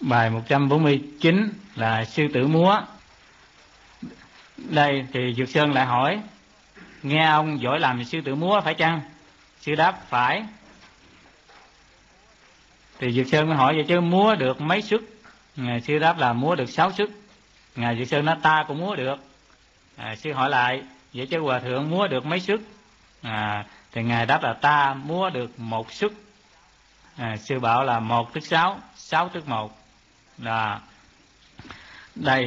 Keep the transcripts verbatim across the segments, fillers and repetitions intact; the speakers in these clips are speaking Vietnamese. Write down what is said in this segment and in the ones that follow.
Bài một trăm bốn mươi chín là sư tử múa. Đây thì Dược Sơn lại hỏi: nghe ông giỏi làm sư tử múa phải chăng? Sư đáp: phải. Thì Dược Sơn mới hỏi: vậy chứ múa được mấy sức? Ngài sư đáp là múa được sáu sức. Ngài Dược Sơn nói: ta cũng múa được. À, sư hỏi lại: vậy chứ hòa thượng múa được mấy sức? À, thì ngài đáp là ta múa được một sức. À, sư bảo là một tức sáu, sáu tức một. Là đây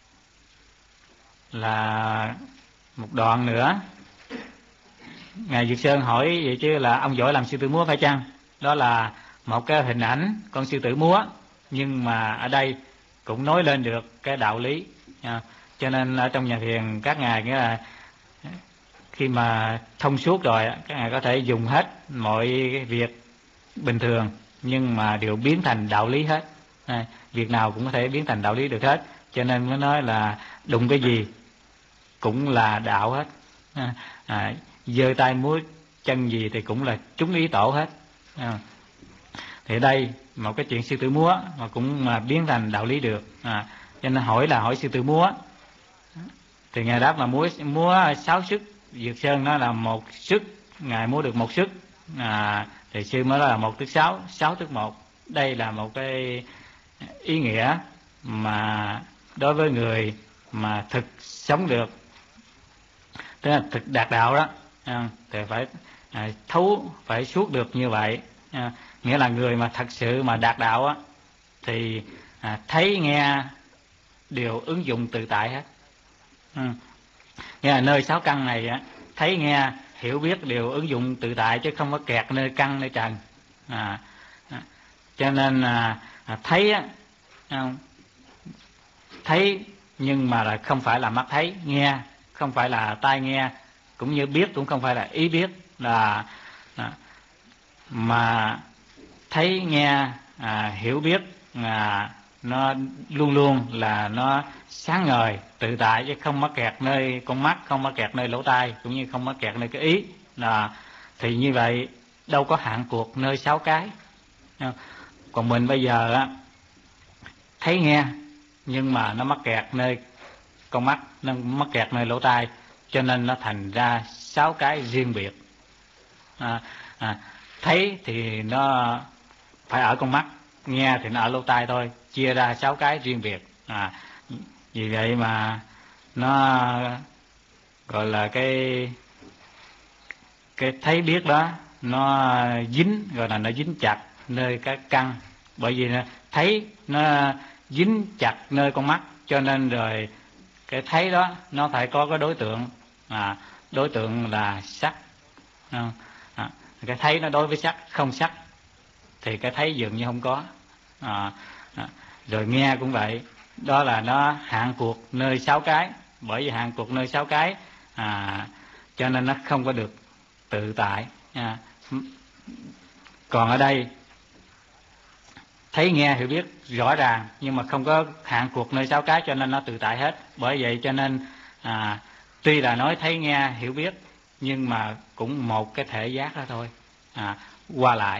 là một đoạn nữa. Ngài Dược Sơn hỏi: vậy chứ là ông giỏi làm sư tử múa phải chăng? Đó là một cái hình ảnh con sư tử múa, nhưng mà ở đây cũng nói lên được cái đạo lý. À, cho nên ở trong nhà thiền các ngài nghĩa là khi mà thông suốt rồi, các ngài có thể dùng hết mọi việc bình thường nhưng mà đều biến thành đạo lý hết. À, việc nào cũng có thể biến thành đạo lý được hết. Cho nên mới nói là đụng cái gì cũng là đạo hết. À, à, giơ tay múa chân gì thì cũng là trúng ý tổ hết. À, thì đây một cái chuyện sư tử múa mà cũng mà biến thành đạo lý được. À, cho nên hỏi là hỏi sư tử múa, thì ngài đáp là múa múa sáu sức. Dược Sơn nói là một sức, ngài múa được một sức. À, thì sư mới nói là một tức sáu, sáu tức một. Đây là một cái ý nghĩa mà đối với người mà thực sống được, tức là thực đạt đạo đó, thì phải à, thấu, phải suốt được như vậy. À, nghĩa là người mà thật sự mà đạt đạo á, thì à, thấy nghe đều ứng dụng tự tại hết. Ừ. Nghĩa là nơi sáu căn này á, thấy nghe hiểu biết đều ứng dụng tự tại, chứ không có kẹt nơi căn nơi trần. À, à, cho nên à, à, thấy á, thấy nhưng mà là không phải là mắt thấy, nghe không phải là tai nghe, cũng như biết cũng không phải là ý biết, là à, mà thấy nghe à, hiểu biết à, nó luôn luôn là nó sáng ngời tự tại, chứ không mắc kẹt nơi con mắt, không mắc kẹt nơi lỗ tai, cũng như không mắc kẹt nơi cái ý. Là thì như vậy đâu có hạn cuộc nơi sáu cái. Còn mình bây giờ á, thấy nghe nhưng mà nó mắc kẹt nơi con mắt, nó mắc kẹt nơi lỗ tai, cho nên nó thành ra sáu cái riêng biệt. À, à, thấy thì nó phải ở con mắt, nghe thì nó ở lỗ tai thôi, chia ra sáu cái riêng biệt. À, vì vậy mà nó gọi là cái cái thấy biết đó, nó dính, gọi là nó dính chặt nơi cái căn. Bởi vì thấy nó dính chặt nơi con mắt, cho nên rồi cái thấy đó nó phải có cái đối tượng. À, đối tượng là sắc. À, cái thấy nó đối với sắc, không sắc thì cái thấy dường như không có. À, à, rồi nghe cũng vậy, đó là nó hạn cuộc nơi sáu cái. Bởi vì hạn cuộc nơi sáu cái à, cho nên nó không có được tự tại. À, còn ở đây thấy nghe hiểu biết rõ ràng, nhưng mà không có hạn cuộc nơi sáu cái, cho nên nó tự tại hết. Bởi vậy cho nên à, tuy là nói thấy nghe hiểu biết, nhưng mà cũng một cái thể giác đó thôi. À, qua lại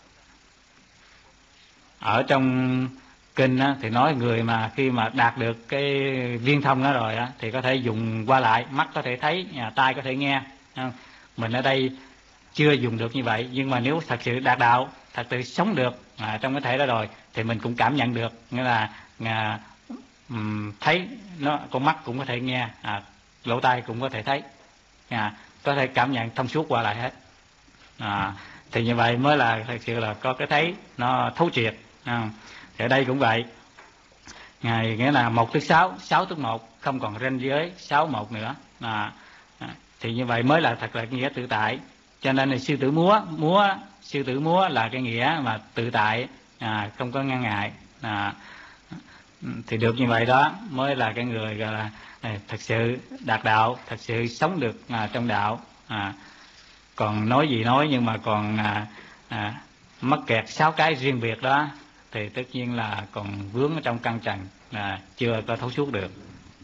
ở trong kinh á, thì nói người mà khi mà đạt được cái viên thông đó rồi á, thì có thể dùng qua lại, mắt có thể thấy, tai có thể nghe. Mình ở đây chưa dùng được như vậy, nhưng mà nếu thật sự đạt đạo, thật sự sống được à, trong cái thể đó rồi, thì mình cũng cảm nhận được. Nghĩa là à, um, thấy nó, con mắt cũng có thể nghe, à, lỗ tai cũng có thể thấy, à, có thể cảm nhận thông suốt qua lại hết. À, thì như vậy mới là thật sự là có cái thấy nó thấu triệt. À, thì ở đây cũng vậy. Ngài nghĩa là một tức sáu, sáu tức một, không còn ranh giới sáu một nữa. À, à, thì như vậy mới là thật là cái nghĩa tự tại. Cho nên là sư tử múa, múa sư tử múa là cái nghĩa mà tự tại, à, không có ngăn ngại. À, thì được như vậy đó mới là cái người gọi là à, thật sự đạt đạo, thật sự sống được à, trong đạo. À, còn nói gì nói, nhưng mà còn à, à, mắc kẹt sáu cái riêng biệt đó, thì tất nhiên là còn vướng ở trong căn trần, là chưa có thấu suốt được.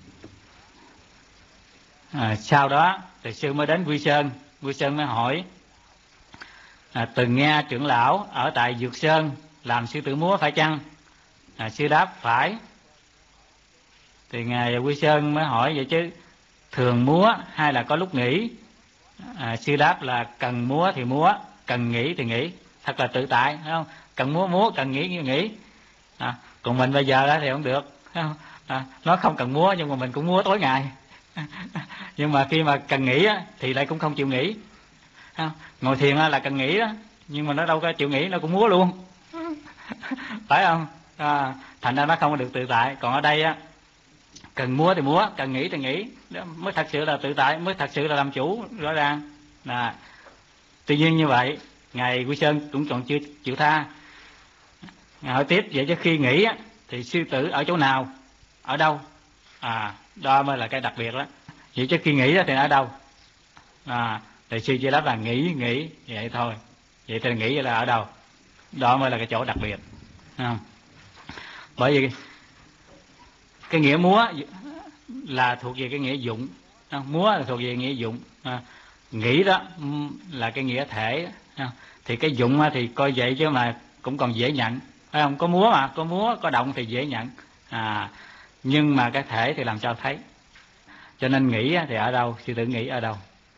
À, sau đó thì sư mới đến Quy Sơn. Quy Sơn mới hỏi: à, từng nghe trưởng lão ở tại Dược Sơn làm sư tử múa phải chăng? À, sư đáp phải. Thì ngài Quy Sơn mới hỏi vậy chứ thường múa hay là có lúc nghỉ? À, sư đáp là cần múa thì múa, cần nghỉ thì nghỉ, thật là tự tại, thấy không? Cần múa múa, cần nghỉ thì nghỉ. À, còn mình bây giờ đó thì không được, thấy không? À, nó không cần múa nhưng mà mình cũng múa tối ngày. Nhưng mà khi mà cần nghỉ á, thì lại cũng không chịu nghỉ. À, ngồi thiền á, là cần nghỉ đó, nhưng mà nó đâu có chịu nghỉ, nó cũng múa luôn. Phải không? À, thành ra nó không có được tự tại. Còn ở đây á, cần múa thì múa, cần nghỉ thì nghỉ, đó mới thật sự là tự tại, mới thật sự là làm chủ rõ ràng. Là tuy nhiên như vậy ngài Quy Sơn cũng còn chưa chịu tha. Ngài hỏi tiếp vậy chứ khi nghỉ á, thì sư tử ở chỗ nào, ở đâu? À, đó mới là cái đặc biệt đó. Vậy chứ khi nghỉ đó thì ở đâu? À, thì sư chỉ đáp là nghỉ nghỉ vậy thôi. Vậy thì nghỉ là ở đâu? Đó mới là cái chỗ đặc biệt, không? Bởi vì cái nghĩa múa là thuộc về cái nghĩa dụng, múa là thuộc về nghĩa dụng, à, nghĩ đó là cái nghĩa thể, à, thì cái dụng thì coi vậy chứ mà cũng còn dễ nhận, phải không? Có múa mà, có múa có động thì dễ nhận, à, nhưng mà cái thể thì làm sao thấy? Cho nên nghĩ thì ở đâu, sư tử nghĩ ở đâu?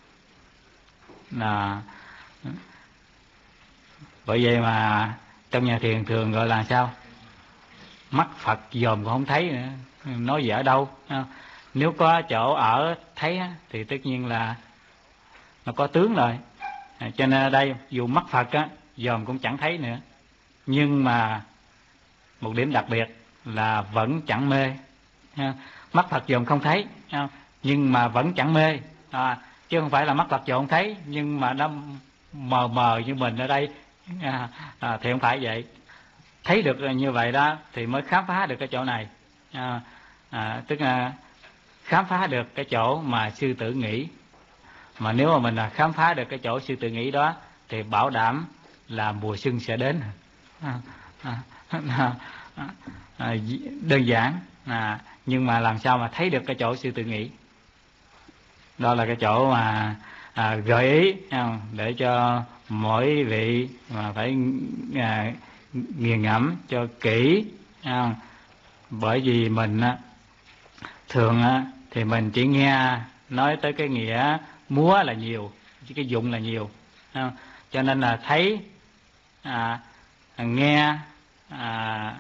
Là bởi vậy mà trong nhà thiền thường gọi là sao? Mắt Phật dòm còn không thấy nữa, nói về ở đâu? Nếu có chỗ ở thấy thì tất nhiên là nó có tướng rồi. À, cho nên ở đây dù mắt Phật á dòm cũng chẳng thấy nữa, nhưng mà một điểm đặc biệt là vẫn chẳng mê. Mắt Phật dòm không thấy, nhưng mà vẫn chẳng mê, à, chứ không phải là mắt Phật dòm không thấy nhưng mà nó mờ mờ như mình ở đây, à, à, thì không phải vậy. Thấy được như vậy đó thì mới khám phá được cái chỗ này, à, à, tức là khám phá được cái chỗ mà sư tử nghĩ. Mà nếu mà mình là khám phá được cái chỗ sư tử nghĩ đó thì bảo đảm là mùa xuân sẽ đến. À, à, à, à, đơn giản, à, nhưng mà làm sao mà thấy được cái chỗ sư tử nghĩ? Đó là cái chỗ mà à, gợi ý không? Để cho mỗi vị mà phải à, nghiền ngẫm cho kỹ, không? Bởi vì mình á, thường á, thì mình chỉ nghe nói tới cái nghĩa múa là nhiều, chứ cái dụng là nhiều, không? Cho nên là thấy, à, nghe, à,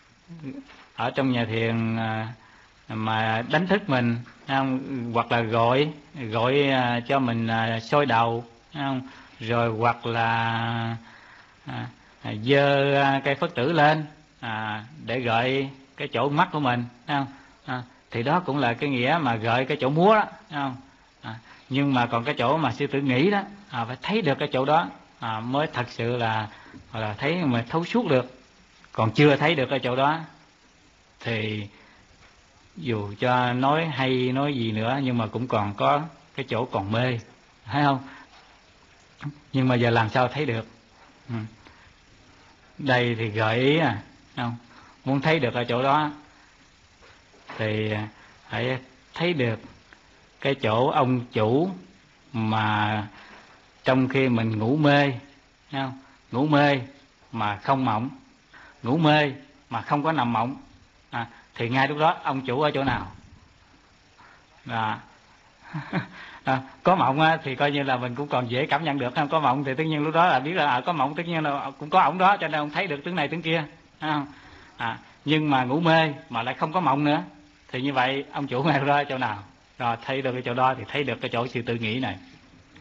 ở trong nhà thiền à, mà đánh thức mình, không? Hoặc là gọi gọi à, cho mình à, sôi đầu, không? Rồi hoặc là à, dơ à, cây phất tử lên, à, để gợi cái chỗ mắt của mình, không? À, thì đó cũng là cái nghĩa mà gợi cái chỗ múa đó, không? À, nhưng mà còn cái chỗ mà sư tử nghĩ đó, à, phải thấy được cái chỗ đó, à, mới thật sự là là thấy mà thấu suốt được. Còn chưa thấy được cái chỗ đó thì dù cho nói hay nói gì nữa nhưng mà cũng còn có cái chỗ còn mê, thấy không? Nhưng mà giờ làm sao thấy được? Ừ. Đây thì gợi ý, à, không? Muốn thấy được ở chỗ đó thì phải thấy được cái chỗ ông chủ mà trong khi mình ngủ mê, không? Ngủ mê mà không mộng, ngủ mê mà không có nằm mộng, à, thì ngay lúc đó ông chủ ở chỗ nào? À, à, có mộng á, thì coi như là mình cũng còn dễ cảm nhận được, không? Có mộng thì tất nhiên lúc đó là biết là à, có mộng, tất nhiên là cũng có ổng đó, cho nên ông thấy được tướng này tướng kia, không? À, nhưng mà ngủ mê mà lại không có mộng nữa thì như vậy ông chủ ngay đó chỗ nào? Rồi thấy được cái chỗ đó thì thấy được cái chỗ sư tử nghĩ này.